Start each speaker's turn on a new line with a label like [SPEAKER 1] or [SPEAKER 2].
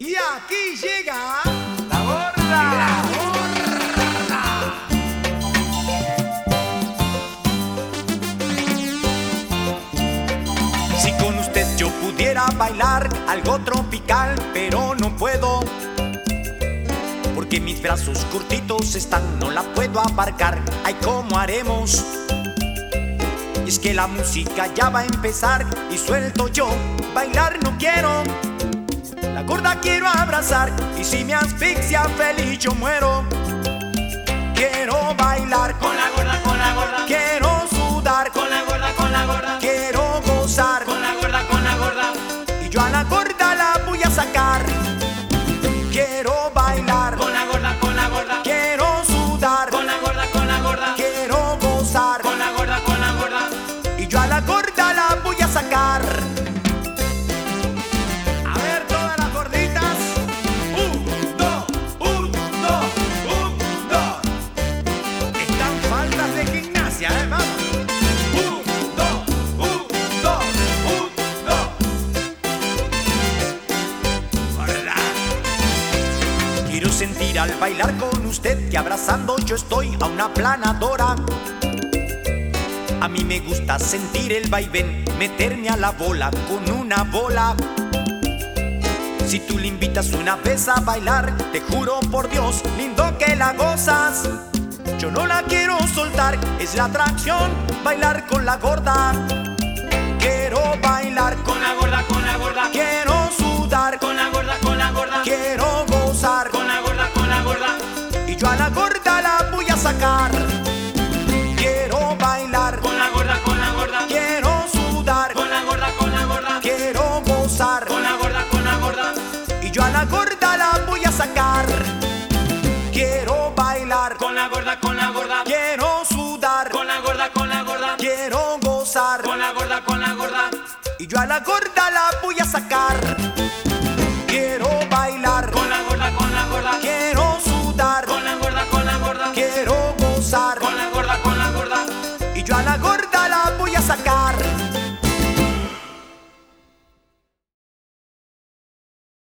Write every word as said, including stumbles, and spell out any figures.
[SPEAKER 1] Y aquí llega
[SPEAKER 2] La Gorda.
[SPEAKER 1] La Gorda.
[SPEAKER 3] Si con usted yo pudiera bailar algo tropical, pero no puedo, porque mis brazos cortitos están, no la puedo abarcar. Ay, ¿cómo haremos? Y es que la música ya va a empezar y suelto yo, bailar no quiero. La gorda quiero abrazar y si me asfixia feliz yo muero. Quiero bailar
[SPEAKER 2] Con la gorda, con la gorda.
[SPEAKER 3] quiero sudar
[SPEAKER 2] Con la gorda, con la gorda.
[SPEAKER 3] quiero gozar
[SPEAKER 2] Con la gorda, con la gorda.
[SPEAKER 3] y yo a la gorda la voy a sacar. Quiero bailar
[SPEAKER 2] Con la gorda, con la gorda.
[SPEAKER 3] quiero sudar
[SPEAKER 2] Con la gorda, con la gorda.
[SPEAKER 3] quiero gozar
[SPEAKER 2] Con la gorda, con la gorda.
[SPEAKER 3] y yo a la gorda la voy a sacar.
[SPEAKER 1] A ver todas las gorditas. Un, dos, un, dos, un, dos. Están faltas de gimnasia, ¿eh? Vamos. Un, dos, un, dos, un, dos. Gorda.
[SPEAKER 3] Quiero sentir al bailar con usted que abrazando yo estoy a una planadora. A mí me gusta sentir el vaivén, meterme a la bola con una bola. Si tú le invitas una vez a bailar, te juro por Dios, lindo que la gozas. Yo no la quiero soltar, es la atracción, bailar con la gorda. Quiero bailar con,
[SPEAKER 2] Con la gorda, con la gorda.
[SPEAKER 3] quiero sudar,
[SPEAKER 2] Con la gorda, con la gorda.
[SPEAKER 3] quiero gozar
[SPEAKER 2] Con la gorda, con la gorda.
[SPEAKER 3] y yo a la gorda la voy a sacar. Quiero bailar,
[SPEAKER 2] Con la gorda, con la gorda.
[SPEAKER 3] quiero sudar,
[SPEAKER 2] Con la gorda, con la gorda.
[SPEAKER 3] quiero gozar
[SPEAKER 2] Con la gorda, con la gorda.
[SPEAKER 3] y yo a la gorda la voy a sacar. Quiero bailar,
[SPEAKER 2] Con la gorda, con la gorda.
[SPEAKER 3] quiero sudar,
[SPEAKER 2] Con la gorda, con la gorda.
[SPEAKER 3] quiero gozar
[SPEAKER 2] Con la gorda, con la gorda.
[SPEAKER 3] y yo a la gorda la voy a sacar. Quiero bailar,
[SPEAKER 2] Con la gorda, con la gorda.
[SPEAKER 3] quiero sudar,
[SPEAKER 2] Con la gorda, con la gorda.
[SPEAKER 3] quiero gozar
[SPEAKER 2] Con la gorda, con la gorda.
[SPEAKER 3] y yo a la gorda la voy a sacar.